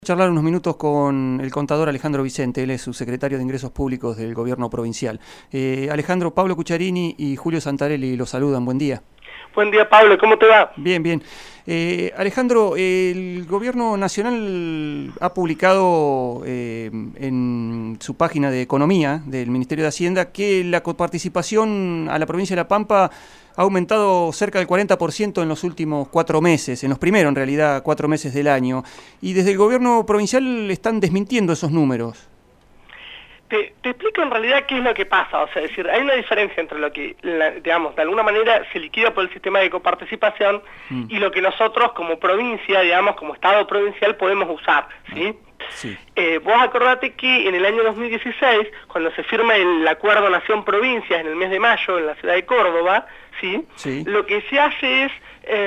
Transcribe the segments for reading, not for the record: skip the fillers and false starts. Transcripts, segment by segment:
Charlar unos minutos con el contador Alejandro Vicente, él es subsecretario de Ingresos Públicos del Gobierno Provincial. Alejandro, Pablo Cucharini y Julio Santarelli los saludan, buen día. Buen día, Pablo, ¿cómo te va? Bien, bien. Alejandro, el Gobierno Nacional ha publicado en su página de Economía del Ministerio de Hacienda que la coparticipación a la provincia de La Pampa ha aumentado cerca del 40% en los últimos 4 meses, en los primeros, en realidad, 4 meses del año. Y desde el Gobierno Provincial están desmintiendo esos números. Te explico en realidad qué es lo que pasa, o sea, es decir, hay una diferencia entre lo que, digamos, de alguna manera se liquida por el sistema de coparticipación y lo que nosotros como provincia, digamos, como Estado provincial podemos usar, ¿sí? Sí. Vos acordate que en el año 2016, cuando se firma el Acuerdo Nación-Provincias en el mes de mayo en la ciudad de Córdoba, ¿sí? Sí. Lo que se hace es...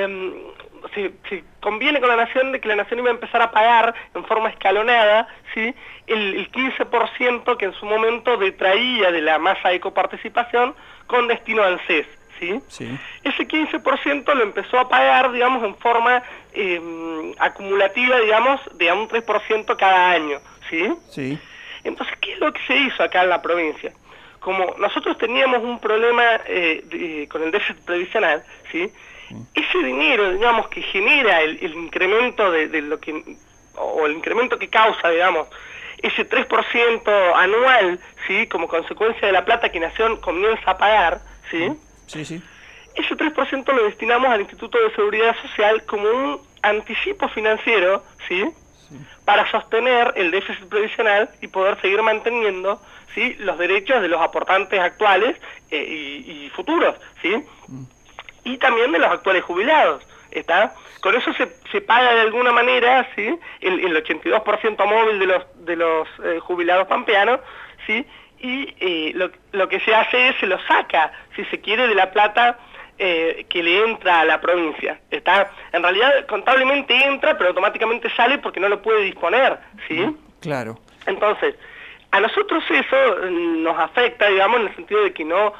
Se conviene con la Nación de que la Nación iba a empezar a pagar en forma escalonada, ¿sí? el 15% que en su momento detraía de la masa de coparticipación con destino al CES. ¿Sí? Sí. Ese 15% lo empezó a pagar, digamos, en forma acumulativa, digamos, de a un 3% cada año. ¿Sí? Sí. Entonces, ¿qué es lo que se hizo acá en la provincia? Como nosotros teníamos un problema con el déficit previsional, ¿sí? Ese dinero, digamos, que genera el incremento de lo que, o el incremento que causa, digamos, ese 3% anual, ¿sí? Como consecuencia de la plata que Nación comienza a pagar, ¿sí? Sí, sí. Ese 3% lo destinamos al Instituto de Seguridad Social como un anticipo financiero, ¿sí? Para sostener el déficit previsional y poder seguir manteniendo, ¿sí? Los derechos de los aportantes actuales y futuros, ¿sí? Y también de los actuales jubilados, ¿está? Con eso se paga de alguna manera, ¿sí? El 82% móvil de los jubilados pampeanos, ¿sí? Y lo que se hace es, se lo saca, si se quiere, de la plata que le entra a la provincia, ¿está? En realidad, contablemente entra, pero automáticamente sale porque no lo puede disponer, ¿sí? Claro. Entonces, a nosotros eso nos afecta, digamos, en el sentido de que no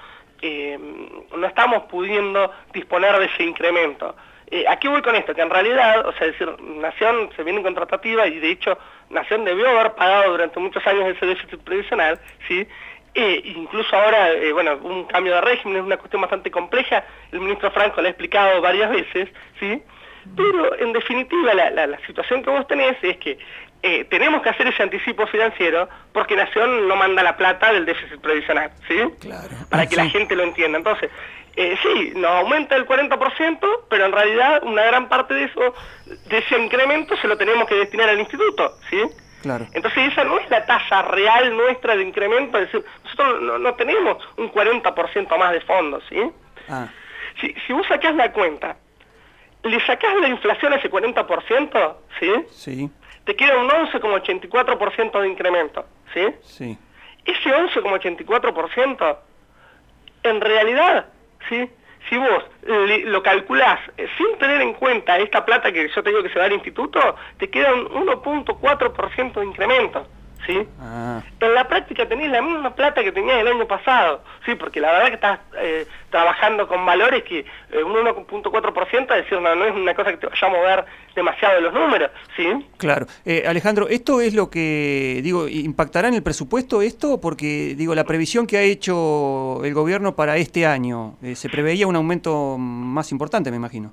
estamos pudiendo disponer de ese incremento. ¿A qué voy con esto? Que en realidad, o sea, es decir, Nación se viene en contratativa y de hecho Nación debió haber pagado durante muchos años ese déficit previsional, ¿sí? Incluso ahora, bueno, un cambio de régimen es una cuestión bastante compleja, el ministro Franco lo ha explicado varias veces, ¿sí? Pero en definitiva la situación que vos tenés es que tenemos que hacer ese anticipo financiero porque Nación no manda la plata del déficit previsional, ¿sí? Claro. Para que la gente lo entienda. Entonces, sí, nos aumenta el 40%, pero en realidad una gran parte de eso, de ese incremento se lo tenemos que destinar al instituto, ¿sí? Claro. Entonces esa no es la tasa real nuestra de incremento, es decir, nosotros no tenemos un 40% más de fondos, ¿sí? Ah. Si vos sacás la cuenta, le sacás la inflación a ese 40%, ¿sí? Sí. Te queda un 11,84% de incremento, ¿sí? Sí. Ese 11,84%, en realidad, ¿sí? Si vos lo calculás sin tener en cuenta esta plata que yo te digo que se da al instituto, te queda un 1,4% de incremento, ¿sí? Ah. En la práctica tenés la misma plata que tenías el año pasado, ¿sí? Porque la verdad que estás trabajando con valores que un 1,4%, es decir, no es una cosa que te vaya a mover demasiado de los números, ¿sí? Claro. Alejandro, ¿esto es lo que, digo, impactará en el presupuesto esto? Porque, digo, la previsión que ha hecho el gobierno para este año, se preveía un aumento más importante, me imagino.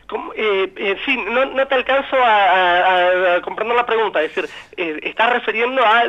Sí, no te alcanzo a comprender la pregunta, es decir, estás refiriendo a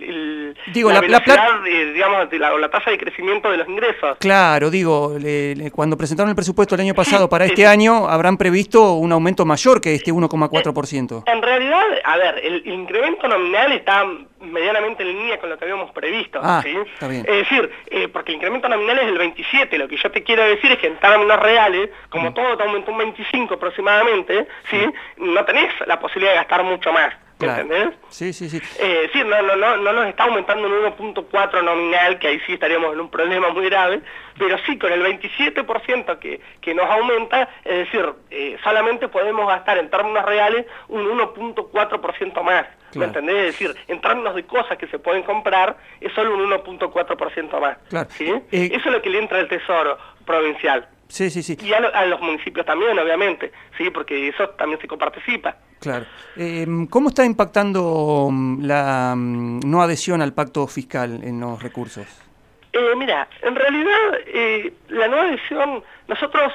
la velocidad, digamos, la tasa de crecimiento de los ingresos. Claro, digo, cuando presentaron el presupuesto el año pasado para este año, habrán previsto un aumento mayor que este 1,4%. En realidad, a ver, el incremento nominal está medianamente en línea con lo que habíamos previsto, ¿sí? Está bien. Es decir, porque el incremento nominal es del 27, lo que yo te quiero decir es que en términos reales, como todo te aumentó un 25 aproximadamente, ¿sí? No tenés la posibilidad de gastar mucho más, claro. ¿entendés? Sí, sí, sí. Sí, no nos está aumentando en 1,4 nominal, que ahí sí estaríamos en un problema muy grave, pero sí, con el 27% que nos aumenta, es decir, solamente podemos gastar en términos reales un 1,4% más, ¿me entendés? Es decir, en términos de cosas que se pueden comprar, es solo un 1,4% más, claro. ¿sí? Eso es lo que le entra al Tesoro provincial. Sí, sí, sí. Y a los municipios también, obviamente, ¿sí? Porque eso también se coparticipa. Claro. ¿Cómo está impactando la no adhesión al pacto fiscal en los recursos? Mira, en realidad la no adhesión, nosotros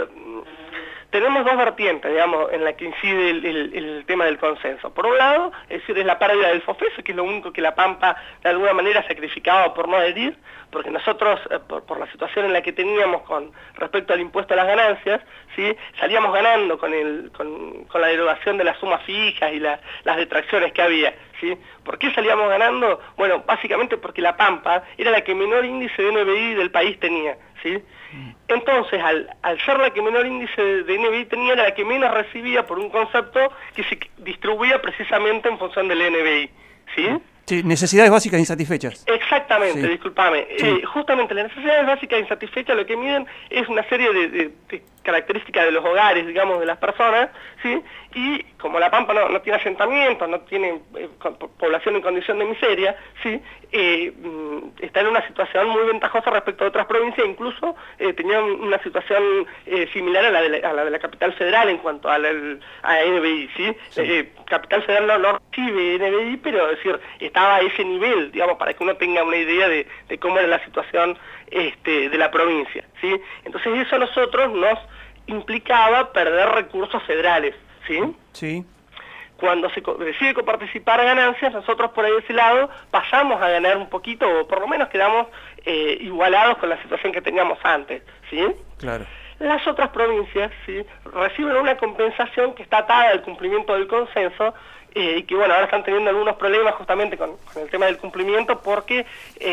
tenemos dos vertientes, digamos, en la que incide el tema del consenso. Por un lado, es decir, es la pérdida del FOFESO, que es lo único que la Pampa de alguna manera sacrificaba por no adherir, porque nosotros, por la situación en la que teníamos con respecto al impuesto a las ganancias, ¿sí?, salíamos ganando con la derogación de las sumas fijas y las detracciones que había, ¿sí? ¿Por qué salíamos ganando? Bueno, básicamente porque la Pampa era la que menor índice de NBI del país tenía, ¿sí? Entonces, al ser la que menor índice de NBI tenía, era la que menos recibía por un concepto que se distribuía precisamente en función del NBI, ¿sí? Sí, necesidades básicas insatisfechas. Exactamente, sí. Discúlpame. Sí. Justamente las necesidades básicas insatisfechas lo que miden es una serie de características de los hogares, digamos, de las personas, ¿sí? Y como La Pampa no tiene asentamientos, no tiene población en condición de miseria, ¿sí? Está en una situación muy ventajosa respecto a otras provincias, incluso tenía una situación similar a la de la capital federal en cuanto a NBI, ¿sí? Sí. Capital Federal no recibe NBI, pero es decir, estaba a ese nivel, digamos, para que uno tenga una idea de cómo era la situación de la provincia, ¿sí? Entonces eso a nosotros nos implicaba perder recursos federales, ¿sí? Sí. Cuando se decide coparticipar ganancias, nosotros por ahí de ese lado pasamos a ganar un poquito, o por lo menos quedamos igualados con la situación que teníamos antes, ¿sí? Claro. Las otras provincias, ¿sí?, reciben una compensación que está atada al cumplimiento del consenso, y que bueno, ahora están teniendo algunos problemas justamente con el tema del cumplimiento, porque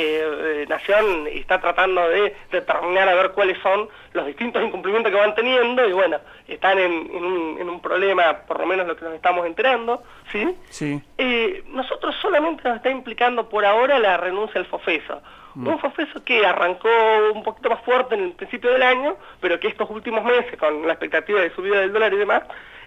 Nación está tratando de determinar a ver cuáles son los distintos incumplimientos que van teniendo, y bueno, están en un problema, por lo menos lo que nos estamos enterando, ¿sí? Sí. Nosotros solamente nos está implicando por ahora la renuncia al FOFESO. Un FOFESO que arrancó un poquito más fuerte en el principio del año, pero que estos últimos meses, con la expectativa de subida del dólar y demás,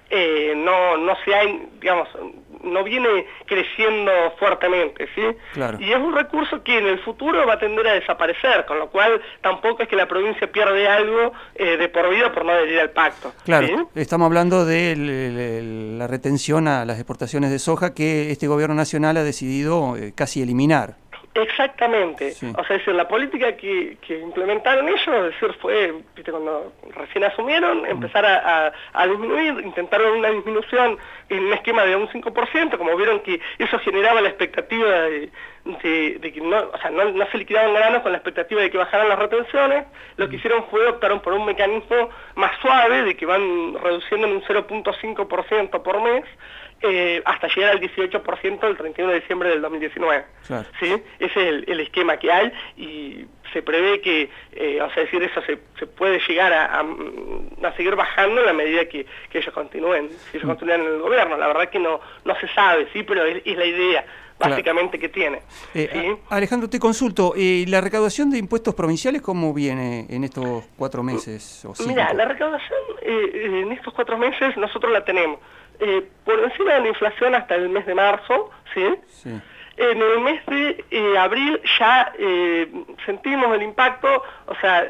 no se ha, digamos, no viene creciendo fuertemente, ¿sí? Claro. Y es un recurso que en el futuro va a tender a desaparecer, con lo cual tampoco es que la provincia pierde algo de por vida por no adherir al pacto. Claro, ¿sí? Estamos hablando de la retención a las exportaciones de soja que este gobierno nacional ha decidido casi eliminar. Exactamente, Sí. O sea, es decir, la política que implementaron ellos, es decir, fue, viste, cuando recién asumieron, empezar a disminuir, intentaron una disminución en un esquema de un 5%, como vieron que eso generaba la expectativa de que no, o sea, no se liquidaban granos con la expectativa de que bajaran las retenciones. Lo que hicieron fue optaron por un mecanismo más suave, de que van reduciendo en un 0.5% por mes, hasta llegar al 18% el 31 de diciembre del 2019. Claro. ¿Sí? Ese es el esquema que hay, y se prevé que, o sea, decir, eso se puede llegar a seguir bajando en la medida que ellos continúen, si ellos continúan en el gobierno. La verdad que no se sabe, sí, pero es la idea básicamente que tiene. ¿sí? Alejandro, te consulto, ¿la recaudación de impuestos provinciales cómo viene en estos 4 meses? O 5? Mira, la recaudación en estos 4 meses nosotros la tenemos por encima de la inflación hasta el mes de marzo, ¿sí? Sí. En el mes de abril ya sentimos el impacto, o sea,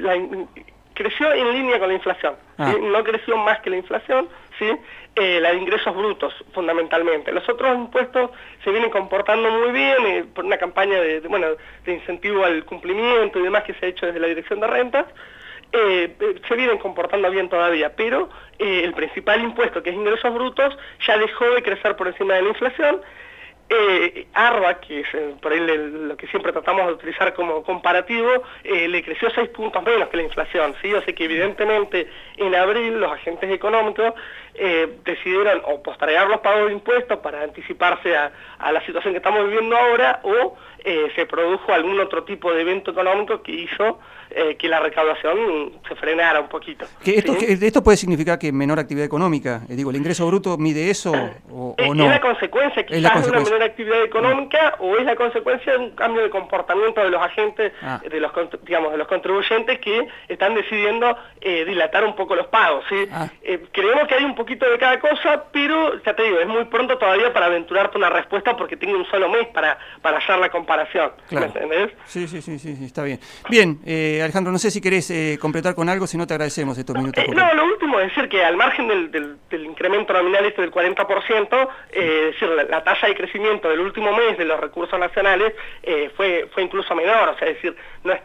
creció en línea con la inflación, ¿sí? No creció más que la inflación, ¿sí? La de ingresos brutos, fundamentalmente. Los otros impuestos se vienen comportando muy bien por una campaña de incentivo al cumplimiento y demás que se ha hecho desde la Dirección de Rentas. Se vienen comportando bien todavía, pero el principal impuesto, que es ingresos brutos, ya dejó de crecer por encima de la inflación. ARBA, que es por ahí lo que siempre tratamos de utilizar como comparativo, le creció 6 puntos menos que la inflación, ¿sí? O sea que evidentemente en abril los agentes económicos decidieron o postergar los pagos de impuestos para anticiparse a la situación que estamos viviendo ahora, o se produjo algún otro tipo de evento económico que hizo que la recaudación se frenara un poquito. ¿Esto puede significar que menor actividad económica? Digo, ¿el ingreso bruto mide eso o no? Es la consecuencia quizás de una menor actividad económica, o es la consecuencia de un cambio de comportamiento de los agentes, de los contribuyentes que están decidiendo dilatar un poco los pagos, ¿sí? Creemos que hay un poquito de cada cosa, pero ya te digo, es muy pronto todavía para aventurarte una respuesta, porque tengo un solo mes para hacer la comparación. Claro. ¿Me entendés? Sí, está bien. Bien, Alejandro, no sé si querés completar con algo, si no te agradecemos estos minutos. No, lo último es decir que al margen del incremento nominal del 40%, es decir, la tasa de crecimiento del último mes de los recursos nacionales fue incluso menor, o sea, es decir,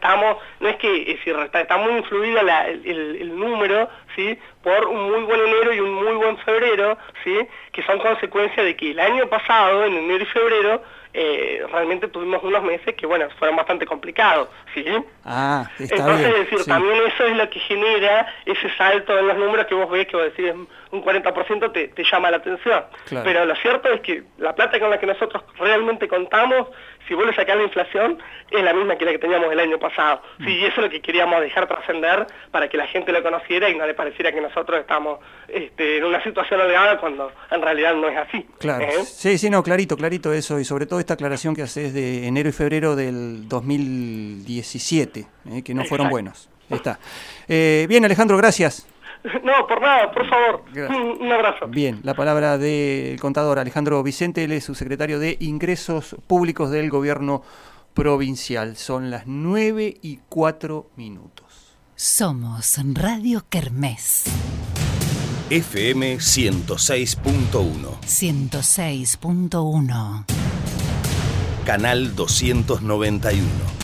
está muy influida el número, ¿sí?, por un muy buen enero y un muy buen febrero, ¿sí?, que son consecuencia de que el año pasado, en enero y febrero, realmente tuvimos unos meses que, bueno, fueron bastante complicados, ¿sí? Está Entonces, bien, es decir, sí. también eso es lo que genera ese salto en los números que vos ves, que vos decís un 40% te llama la atención. Claro. Pero lo cierto es que la plata con la que nosotros realmente contamos, si vos le sacás la inflación, es la misma que la que teníamos el año pasado. Sí, y eso es lo que queríamos dejar trascender para que la gente lo conociera y no le pareciera que nosotros estamos en una situación holgada cuando en realidad no es así. Claro. Sí, no, clarito eso, y sobre todo esta aclaración que haces de enero y febrero del 2017, que no fueron buenos. Ahí está. Bien, Alejandro, gracias. No, por nada, por favor. Gracias. Un abrazo. Bien, la palabra del contador Alejandro Vicente, él es subsecretario de Ingresos Públicos del Gobierno Provincial. Son las 9:04. Somos Radio Kermés. FM 106.1. 106.1. Canal 291.